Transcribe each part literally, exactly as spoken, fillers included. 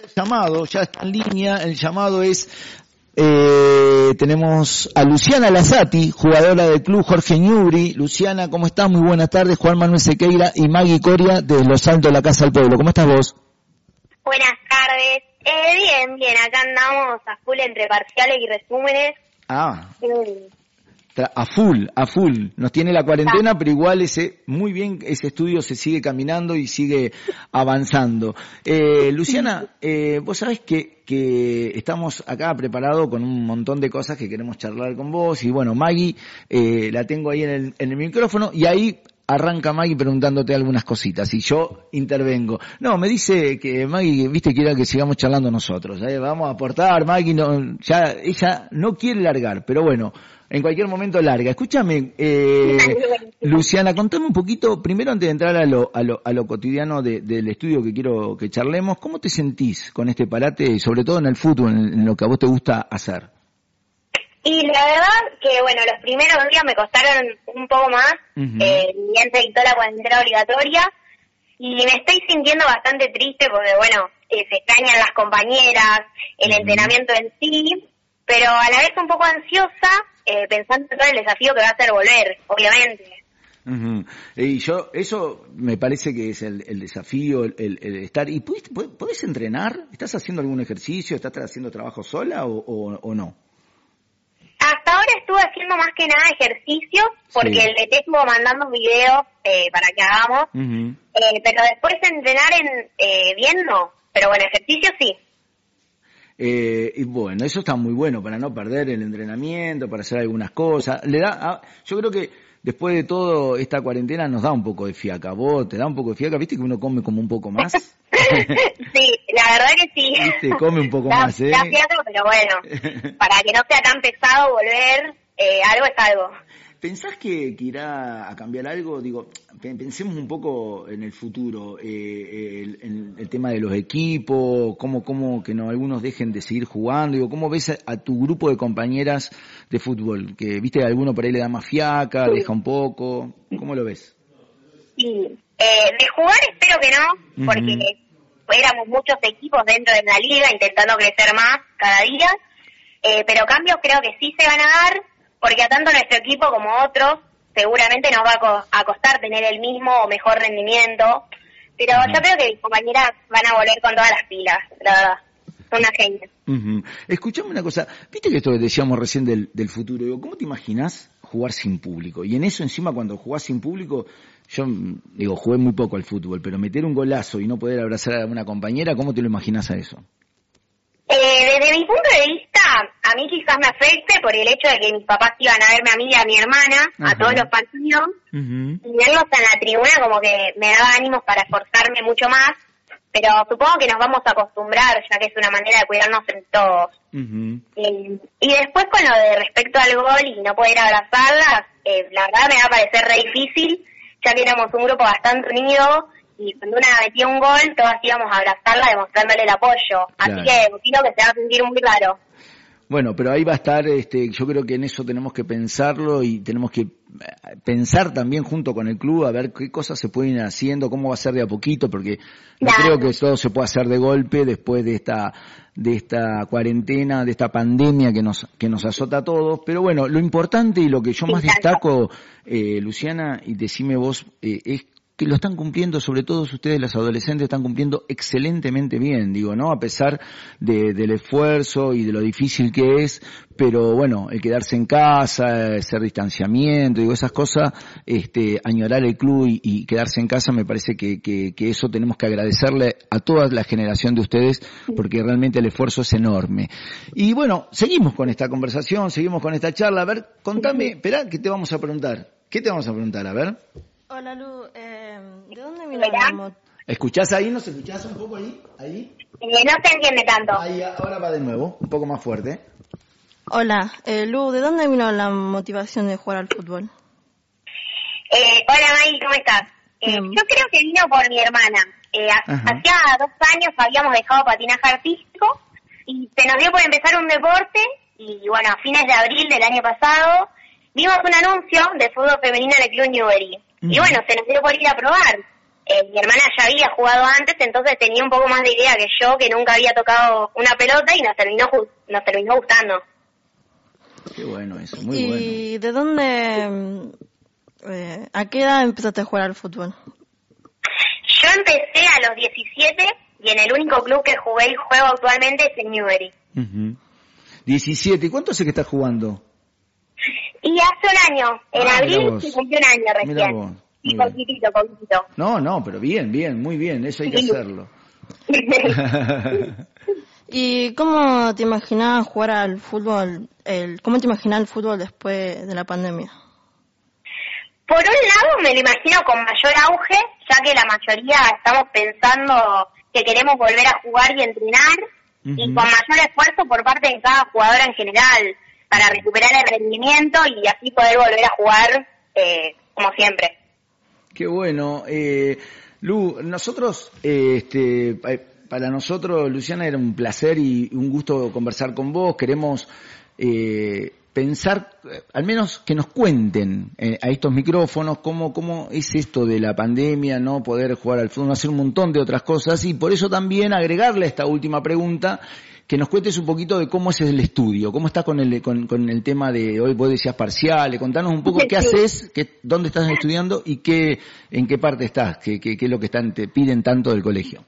Llamado, ya está en línea, el llamado es, eh, tenemos a Luciana Lazati, jugadora del club Jorge Newbery. Luciana, ¿cómo estás? Muy buenas tardes. Juan Manuel Sequeira y Maggie Coria de Los Altos de la Casa del Pueblo. ¿Cómo estás vos? Buenas tardes. Eh, bien, bien, acá andamos a full entre parciales y resúmenes. Ah. Mm. A full, a full. Nos tiene la cuarentena, ah. pero igual ese, muy bien, ese estudio se sigue caminando y sigue avanzando. Eh, Luciana, eh, vos sabés que, que estamos acá preparados con un montón de cosas que queremos charlar con vos. Y bueno, Maggie, eh, la tengo ahí en el, en el micrófono y ahí arranca Maggie preguntándote algunas cositas y yo intervengo. No, me dice que Maggie, viste, quiera que sigamos charlando nosotros. ¿eh? Vamos a aportar, Maggie, no, ya, ella no quiere largar, pero bueno, en cualquier momento larga. Escúchame, eh, Luciana, contame un poquito, primero antes de entrar a lo, a lo, a lo cotidiano de, del estudio que quiero que charlemos, ¿cómo te sentís con este parate y sobre todo en el fútbol, en, en lo que a vos te gusta hacer? Y la verdad que, bueno, los primeros días me costaron un poco más, uh-huh. eh, bien se dictó la cuarentena obligatoria, y me estoy sintiendo bastante triste porque, bueno, eh, se extrañan las compañeras, el uh-huh. entrenamiento en sí, pero a la vez un poco ansiosa, eh, pensando en todo el desafío que va a ser volver, obviamente. Uh-huh. Y yo, eso me parece que es el, el desafío, el, el, el estar. ¿Y podés, podés entrenar? ¿Estás haciendo algún ejercicio? ¿Estás haciendo trabajo sola o, o, o no? Hasta ahora estuve haciendo más que nada ejercicios, porque sí. el D T estuvo mandando videos eh, para que hagamos, uh-huh. eh, pero después entrenar en eh, bien no, pero bueno, ejercicio sí. Eh, y bueno, eso está muy bueno para no perder el entrenamiento, para hacer algunas cosas. Le da, a, yo creo que después de todo esta cuarentena nos da un poco de fiaca. ¿Vos te da un poco de fiaca? ¿Viste que uno come como un poco más? Sí, la verdad que sí. ¿Viste? Come un poco da, más, ¿eh? Da fiaca, pero bueno, para que no sea tan pesado volver, eh, algo es algo. ¿Pensás que, que irá a cambiar algo? Digo, pensemos un poco en el futuro, eh, el, el, el tema de los equipos, cómo, cómo que no algunos dejen de seguir jugando. Digo, ¿cómo ves a, a tu grupo de compañeras de fútbol? Que viste que alguno por ahí le da más fiaca, sí. deja un poco. ¿Cómo lo ves? Sí, eh, de jugar espero que no, porque uh-huh. éramos muchos equipos dentro de la liga intentando crecer más cada día, eh, pero cambios creo que sí se van a dar, porque a tanto nuestro equipo como otros seguramente nos va a costar tener el mismo o mejor rendimiento, pero uh-huh. yo creo que mis compañeras van a volver con todas las pilas, la verdad, son unas genias. Uh-huh. Escuchame una cosa, viste que esto que decíamos recién del, del futuro, digo, ¿cómo te imaginás jugar sin público? Y en eso encima cuando jugás sin público, yo digo, jugué muy poco al fútbol, pero meter un golazo y no poder abrazar a una compañera, ¿cómo te lo imaginás a eso? Eh, desde mi punto de vista, a mí quizás me afecte por el hecho de que mis papás iban a verme a mí y a mi hermana Ajá. a todos los partidos, uh-huh. y verlos en la tribuna como que me daba ánimos para esforzarme mucho más, pero supongo que nos vamos a acostumbrar, ya que es una manera de cuidarnos en todos. Uh-huh. Eh, y después con lo de respecto al gol y no poder abrazarlas, eh, la verdad me va a parecer re difícil, ya que éramos un grupo bastante unido, y cuando una metía un gol, todas íbamos a abrazarla demostrándole el apoyo. Claro. Así que creo que se va a sentir muy raro. Bueno, pero ahí va a estar, este, yo creo que en eso tenemos que pensarlo y tenemos que pensar también junto con el club a ver qué cosas se pueden ir haciendo, cómo va a ser de a poquito, porque no claro. creo que todo se pueda hacer de golpe después de esta de esta cuarentena, de esta pandemia que nos que nos azota a todos. Pero bueno, lo importante y lo que yo más destaco, eh, Luciana, y decime vos, eh, es que lo están cumpliendo, sobre todo ustedes las adolescentes están cumpliendo excelentemente bien, digo, ¿no? A pesar de, del esfuerzo y de lo difícil que es, pero bueno, el quedarse en casa, hacer distanciamiento, digo, esas cosas, este, añorar el club y, y quedarse en casa, me parece que, que, que eso tenemos que agradecerle a toda la generación de ustedes, porque realmente el esfuerzo es enorme. Y bueno, seguimos con esta conversación, seguimos con esta charla, a ver, contame, espera, ¿qué te vamos a preguntar? ¿Qué te vamos a preguntar? A ver. Hola Lu, eh, ¿de dónde vino la moto? ¿Escuchás ahí? ¿Nos escuchás un poco ahí? ¿Ahí? Eh, no se entiende tanto. Ahí, ahora va de nuevo, un poco más fuerte. Hola, eh, Lu, ¿de dónde vino la motivación de jugar al fútbol? Eh, hola May, ¿cómo estás? Eh, mm. Yo creo que vino por mi hermana. Eh, hacía dos años habíamos dejado patinaje artístico y se nos dio por empezar un deporte y bueno, a fines de abril del año pasado vimos un anuncio de fútbol femenino en el Club Newbery. Uh-huh. Y bueno, se nos dio por ir a probar. eh, mi hermana ya había jugado antes, entonces tenía un poco más de idea que yo, que nunca había tocado una pelota, y nos terminó nos terminó gustando. Qué bueno eso, muy ¿Y bueno. ¿Y de dónde, eh, a qué edad empezaste a jugar al fútbol? Yo empecé a los diecisiete y en el único club que jugué y juego actualmente es en Newbery. Uh-huh. diecisiete, ¿y cuánto hace que estás jugando? Y hace un año, en Ah, abril se cumplió un año recién. Y poquitito, poquitito. No, no, pero bien, bien, muy bien, eso hay que sí. hacerlo. ¿Y cómo te imaginabas jugar al fútbol, el, cómo te imaginabas el fútbol después de la pandemia? Por un lado me lo imagino con mayor auge, ya que la mayoría estamos pensando que queremos volver a jugar y entrenar, uh-huh. y con mayor esfuerzo por parte de cada jugador en general, para recuperar el rendimiento y así poder volver a jugar eh, como siempre. Qué bueno. Eh, Lu, nosotros, eh, este, para nosotros, Luciana, era un placer y un gusto conversar con vos. Queremos eh, pensar, al menos que nos cuenten eh, a estos micrófonos cómo, cómo es esto de la pandemia, no poder jugar al fútbol, hacer un montón de otras cosas, y por eso también agregarle a esta última pregunta, que nos cuentes un poquito de cómo es el estudio, cómo estás con el con, con el tema de hoy, vos decías parciales, contanos un poco qué haces, qué, dónde estás estudiando y qué, en qué parte estás, qué, qué, qué es lo que están, te piden tanto del colegio.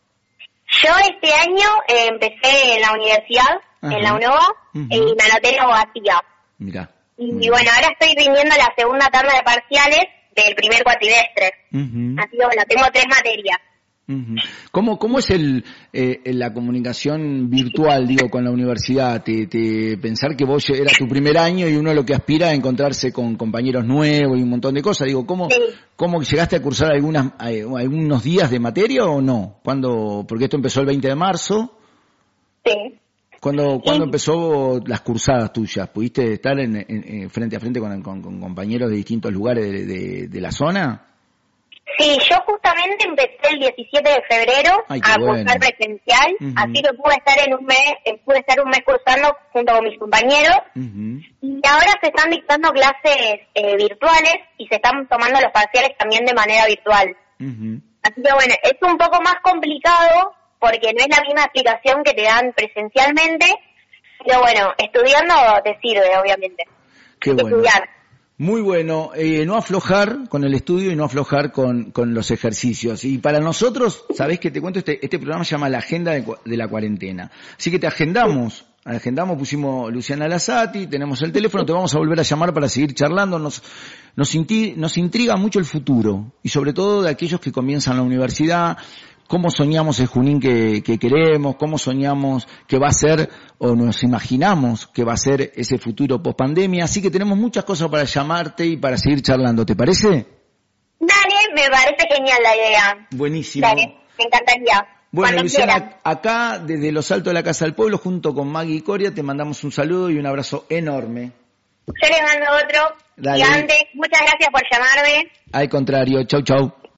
Yo este año eh, empecé en la universidad, Ajá. en la UNOVA, uh-huh. y me anoté en abogacía. Mirá. Y, y bueno, ahora estoy rindiendo la segunda tanda de parciales del primer cuatrimestre. Uh-huh. Así que bueno, tengo tres materias. Uh-huh. ¿Cómo, cómo es el, eh, la comunicación virtual, digo, con la universidad? Te, te, pensar que vos era tu primer año y uno lo que aspira a encontrarse con compañeros nuevos y un montón de cosas. Digo, ¿cómo, sí. ¿cómo llegaste a cursar algunas, eh, algunos días de materia o no? ¿Cuándo? Porque esto empezó el veinte de marzo. Sí. ¿Cuándo, ¿cuándo sí. empezó las cursadas tuyas? ¿Pudiste estar en, en, en frente a frente con, con, con compañeros de distintos lugares de, de, de la zona? Sí, yo justamente empecé el diecisiete de febrero Ay, a bueno. cursar presencial, uh-huh. así que pude estar en un mes, pude estar un mes cursando junto con mis compañeros, uh-huh. y ahora se están dictando clases eh, virtuales y se están tomando los parciales también de manera virtual. Uh-huh. Así que bueno, es un poco más complicado porque no es la misma explicación que te dan presencialmente, pero bueno, estudiando te sirve, obviamente. Qué bueno. Estudiar. Muy bueno, eh, no aflojar con el estudio y no aflojar con, con los ejercicios. Y para nosotros, ¿sabés qué te cuento? Este, este programa se llama La Agenda de, de la Cuarentena. Así que te agendamos, agendamos, pusimos Luciana Lasati, tenemos el teléfono, te vamos a volver a llamar para seguir charlando. Nos, nos, inti, nos intriga mucho el futuro, y sobre todo de aquellos que comienzan la universidad. Cómo soñamos el Junín que, que queremos, cómo soñamos que va a ser, o nos imaginamos que va a ser ese futuro post pandemia. Así que tenemos muchas cosas para llamarte y para seguir charlando, ¿te parece? Dale, me parece genial la idea. Buenísimo. Dale, me encantaría. Bueno, Luciana, acá desde los Altos de la Casa del Pueblo, junto con Maggie y Coria, te mandamos un saludo y un abrazo enorme. Yo les mando otro Dale. gigante. Muchas gracias por llamarme. Al contrario, chau chau.